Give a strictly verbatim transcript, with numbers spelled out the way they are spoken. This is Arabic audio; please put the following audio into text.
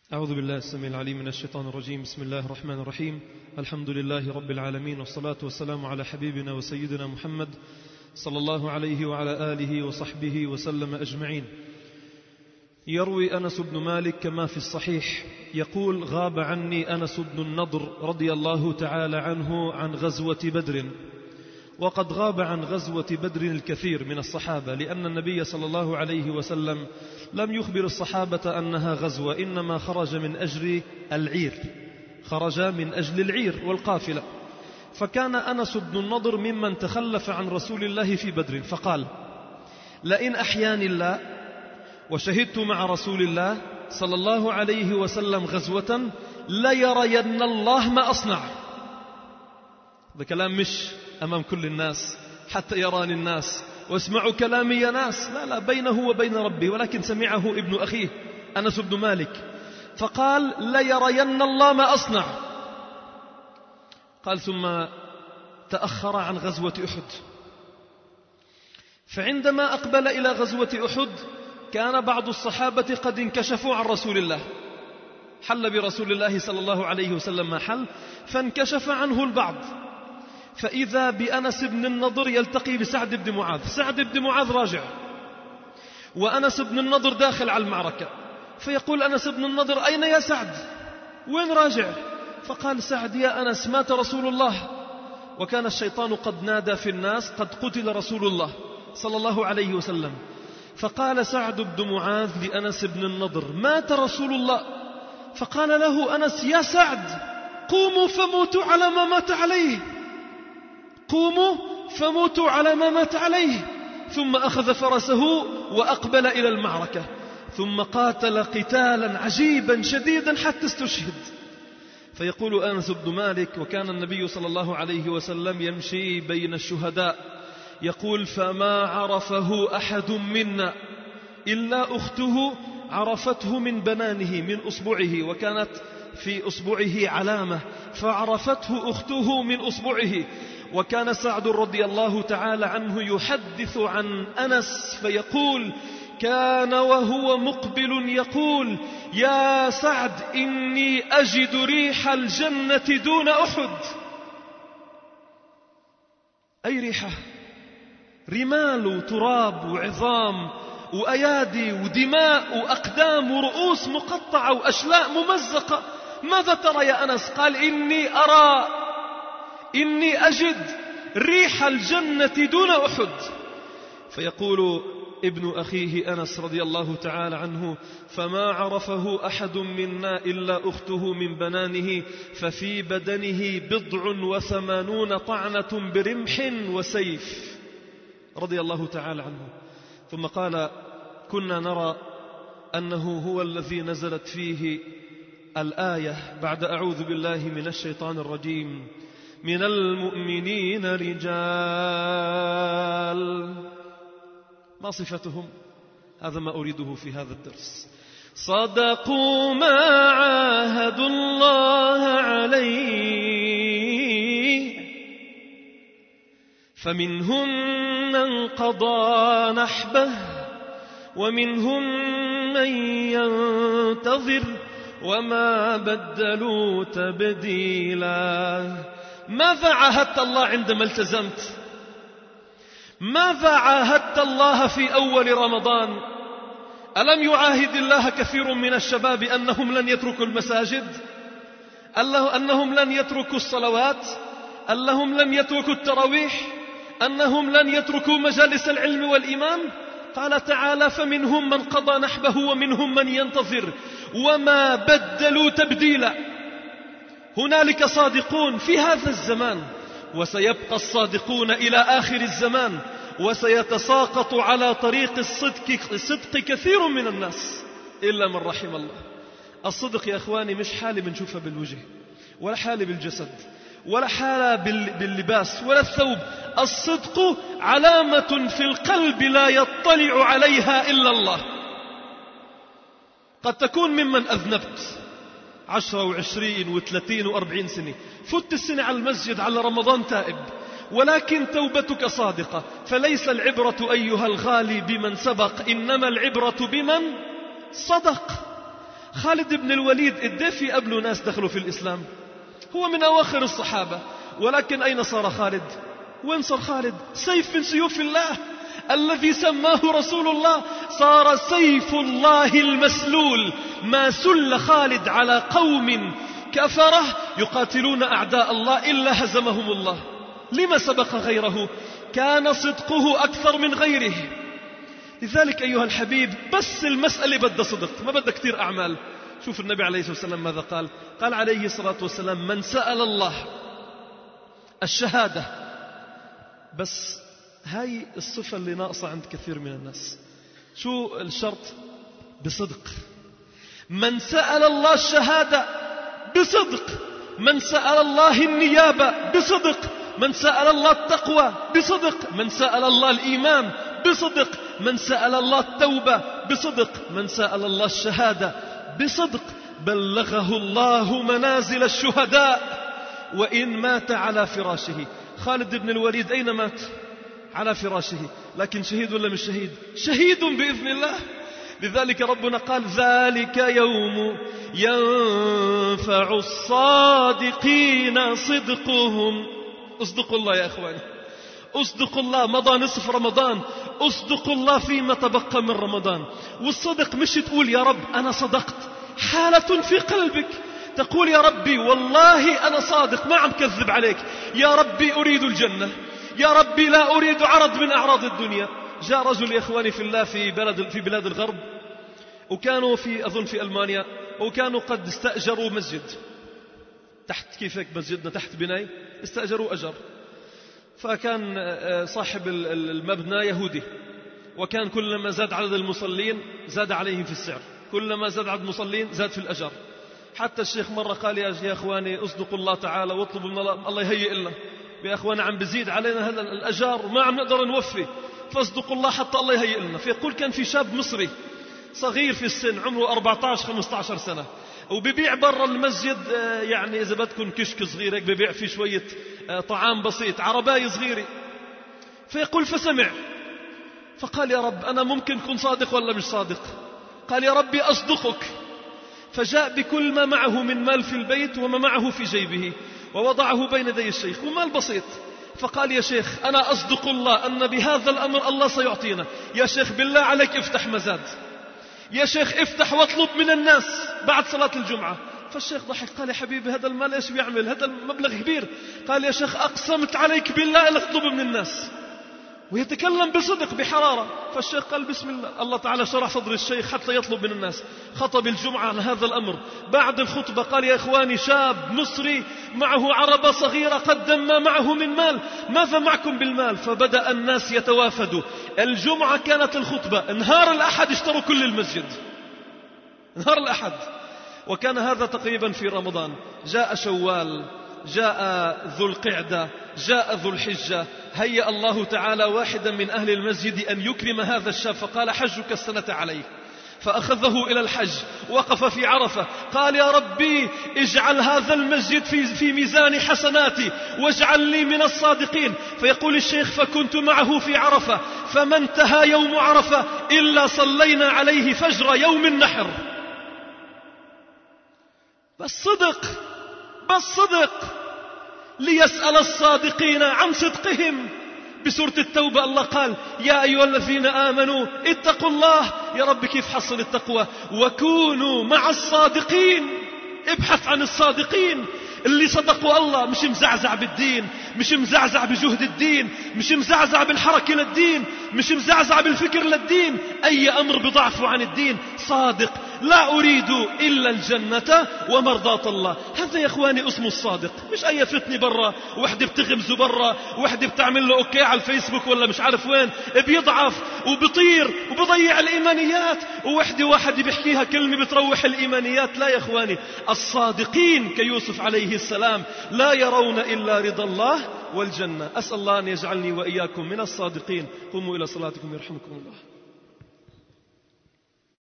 أعوذ بالله السميع العليم من الشيطان الرجيم. بسم الله الرحمن الرحيم. الحمد لله رب العالمين، والصلاة والسلام على حبيبنا وسيدنا محمد صلى الله عليه وعلى آله وصحبه وسلم أجمعين. يروي أنس بن مالك كما في الصحيح يقول: غاب عني أنس بن النضر رضي الله تعالى عنه عن غزوة بدر. وقد غاب عن غزوة بدر الكثير من الصحابة، لأن النبي صلى الله عليه وسلم لم يخبر الصحابة أنها غزوة، إنما خرج من أجل العير، خرج من أجل العير والقافلة. فكان أنس بن النضر ممن تخلف عن رسول الله في بدر، فقال: لئن أحياني الله وشهدت مع رسول الله صلى الله عليه وسلم غزوة ليرين الله ما أصنع. هذا كلام مش أمام كل الناس حتى يراني الناس واسمعوا كلامي يا ناس، لا لا، بينه وبين ربي، ولكن سمعه ابن أخيه أنس بن مالك، فقال: ليرين الله ما أصنع. قال: ثم تأخر عن غزوة أحد، فعندما أقبل إلى غزوة أحد كان بعض الصحابة قد انكشفوا عن رسول الله، حل برسول الله صلى الله عليه وسلم ما حل، فانكشف عنه البعض، فإذا بأنس بن النضر يلتقي بسعد بن معاذ. سعد بن معاذ راجع، وأنس بن النضر داخل على المعركة، فيقول أنس بن النضر: أين يا سعد؟ وين راجع؟ فقال سعد: يا أنس مات رسول الله. وكان الشيطان قد نادى في الناس: قد قتل رسول الله صلى الله عليه وسلم. فقال سعد بن معاذ لأنس بن النضر: مات رسول الله. فقال له أنس: يا سعد، قوموا فموتوا على ما مات عليه، قوموا فموتوا على ما مات عليه. ثم أخذ فرسه وأقبل إلى المعركة، ثم قاتل قتالا عجيبا شديدا حتى استشهد. فيقول أنس بن مالك: وكان النبي صلى الله عليه وسلم يمشي بين الشهداء، يقول: فما عرفه أحد منا إلا أخته عرفته من بنانه، من أصبعه، وكانت في أصبعه علامة، فعرفته أخته من أصبعه. وكان سعد رضي الله تعالى عنه يحدث عن أنس فيقول: كان وهو مقبل يقول: يا سعد، إني أجد ريح الجنة دون أحد. أي ريحة؟ رمال وتراب وعظام وأيادي ودماء وأقدام ورؤوس مقطعة وأشلاء ممزقة. ماذا ترى يا أنس؟ قال: إني أرى إني أجد ريح الجنة دون أحد. فيقول ابن أخيه أنس رضي الله تعالى عنه: فما عرفه أحد منا إلا أخته من بنانه، ففي بدنه بضع وثمانون طعنة برمح وسيف، رضي الله تعالى عنه. ثم قال: كنا نرى أنه هو الذي نزلت فيه الآية بعد أعوذ بالله من الشيطان الرجيم: من المؤمنين رجال. ما صفتهم؟ هذا ما أريده في هذا الدرس. صدقوا ما عاهدوا الله عليه، فمنهم من قضى نحبه ومنهم من ينتظر وما بدلوا تبديلا. ماذا عاهدت الله عندما التزمت؟ ماذا عاهدت الله في أول رمضان؟ ألم يعاهد الله كثير من الشباب أنهم لن يتركوا المساجد، أنهم لن يتركوا الصلوات، أنهم لن يتركوا التراويح، أنهم لن يتركوا مجالس العلم والإيمان؟ قال تعالى: فمنهم من قضى نحبه ومنهم من ينتظر وما بدلوا تبديلا. هنالك صادقون في هذا الزمان، وسيبقى الصادقون إلى آخر الزمان، وسيتساقط على طريق الصدق, الصدق كثير من الناس إلا من رحم الله. الصدق يا أخواني مش حالة بنشوفها بالوجه، ولا حالة بالجسد، ولا حالة باللباس ولا الثوب. الصدق علامة في القلب لا يطلع عليها إلا الله. قد تكون ممن أذنبت عشرة وعشرين وثلاثين وأربعين سنة، فت السنة على المسجد على رمضان تائب، ولكن توبتك صادقة. فليس العبرة أيها الغالي بمن سبق، إنما العبرة بمن صدق. خالد بن الوليد إدى في قبله ناس دخلوا في الإسلام، هو من أواخر الصحابة، ولكن أين صار خالد؟ وين صار خالد؟ سيف من سيوف الله الذي سماه رسول الله، صار سيف الله المسلول. ما سل خالد على قوم كفرة يقاتلون أعداء الله إلا هزمهم الله. لما سبق غيره؟ كان صدقه أكثر من غيره. لذلك أيها الحبيب بس المسألة بدها صدق، ما بدها كثير أعمال. شوف النبي عليه الصلاة والسلام ماذا قال؟ قال عليه الصلاة والسلام: من سأل الله الشهادة، بس هاي الصفة اللي ناقصة عند كثير من الناس. شو الشرط؟ بصدق. من سأل الله الشهادة بصدق، من سأل الله النيابة بصدق، من سأل الله التقوى بصدق، من سأل الله الإيمان بصدق، من سأل الله التوبة بصدق، من سأل الله الشهادة بصدق، بلغه الله منازل الشهداء وإن مات على فراشه. خالد بن الوليد أين مات؟ على فراشه، لكن شهيد ولا مش شهيد؟ شهيد بإذن الله. لذلك ربنا قال: ذلك يوم ينفع الصادقين صدقهم. اصدقوا الله يا أخواني، اصدقوا الله. مضى نصف رمضان، اصدقوا الله فيما تبقى من رمضان. والصدق مش تقول يا رب أنا صدقت، حالة في قلبك تقول يا ربي والله أنا صادق ما عم كذب عليك، يا ربي أريد الجنة، يا ربي لا أريد عرض من أعراض الدنيا. جاء رجل يا إخواني في الله في بلد في بلاد الغرب، وكانوا في أظن في ألمانيا، وكانوا قد استأجروا مسجد تحت، كيف هيك مسجدنا تحت بناي، استأجروا أجر. فكان صاحب المبنى يهودي، وكان كلما زاد عدد المصلين زاد عليهم في السعر، كلما زاد عدد المصلين زاد في الأجر. حتى الشيخ مرة قال: يا أخواني اصدقوا الله تعالى واطلبوا من الله، الله يهيئ لنا. يا أخواني عم بزيد علينا هذا الأجار وما عم نقدر نوفي، فاصدقوا الله حتى الله يهيئ لنا. فيقول كان في شاب مصري صغير في السن، عمره أربعة عشر خمسة عشر سنة، وبيبيع برا المسجد يعني إذا بدكم كشك صغير هيك، بيبيع فيه شوية طعام بسيط، عرباية صغيرة. فيقول فسمع فقال: يا رب أنا ممكن أكون صادق ولا مش صادق؟ قال: يا ربي أصدقك. فجاء بكل ما معه من مال في البيت وما معه في جيبه، ووضعه بين يدي الشيخ، ومال بسيط. فقال: يا شيخ أنا أصدق الله أن بهذا الأمر الله سيعطينا، يا شيخ بالله عليك افتح مزاد، يا شيخ افتح واطلب من الناس بعد صلاة الجمعة. فالشيخ ضحك قال: يا حبيبي هذا المال ايش بيعمل؟ هذا المبلغ كبير. قال: يا شيخ أقسمت عليك بالله لا تطلب من الناس، ويتكلم بصدق بحرارة. فالشيخ قال: بسم الله. الله تعالى شرح صدر الشيخ حتى يطلب من الناس. خطب الجمعة عن هذا الأمر. بعد الخطبة قال: يا إخواني شاب مصري معه عربة صغيرة قدم ما معه من مال، ماذا معكم بالمال؟ فبدأ الناس يتوافدوا. الجمعة كانت الخطبة، نهار الأحد اشتروا كل المسجد، نهار الأحد، وكان هذا تقريبا في رمضان. جاء شوال، جاء ذو القعدة، جاء ذو الحجة، هيأ الله تعالى واحدا من أهل المسجد أن يكرم هذا الشاب، فقال: حجك السنة عليه. فأخذه إلى الحج، وقف في عرفة، قال: يا ربي اجعل هذا المسجد في, في ميزان حسناتي واجعل لي من الصادقين. فيقول الشيخ: فكنت معه في عرفة، فما انتهى يوم عرفة إلا صلينا عليه فجر يوم النحر. بس صدق، بس صدق ليسأل الصادقين عن صدقهم. بسورة التوبة الله قال: يا أيها الذين آمنوا اتقوا الله. يا رب كيف حصل التقوى؟ وكونوا مع الصادقين. ابحث عن الصادقين اللي صدقوا الله، مش مزعزع بالدين، مش مزعزع بجهد الدين، مش مزعزع بالحركة للدين، مش مزعزع بالفكر للدين، أي أمر بضعفه عن الدين. صادق، لا أريد إلا الجنة ومرضاة الله. هذا يا إخواني اسمه الصادق، مش أي فتنة برا، وحدة بتغمزه برا، وحدة بتعمل له أوكي على الفيسبوك ولا مش عارف وين، بيضعف وبطير وبضيع الإيمانيات، ووحدة واحد بيحكيها كلمة بتروح الإيمانيات. لا يا إخواني، الصادقين كيوسف عليه السلام لا يرون إلا رضا الله والجنة. أسأل الله أن يجعلني وإياكم من الصادقين. قوموا إلى صلاتكم يرحمكم الله.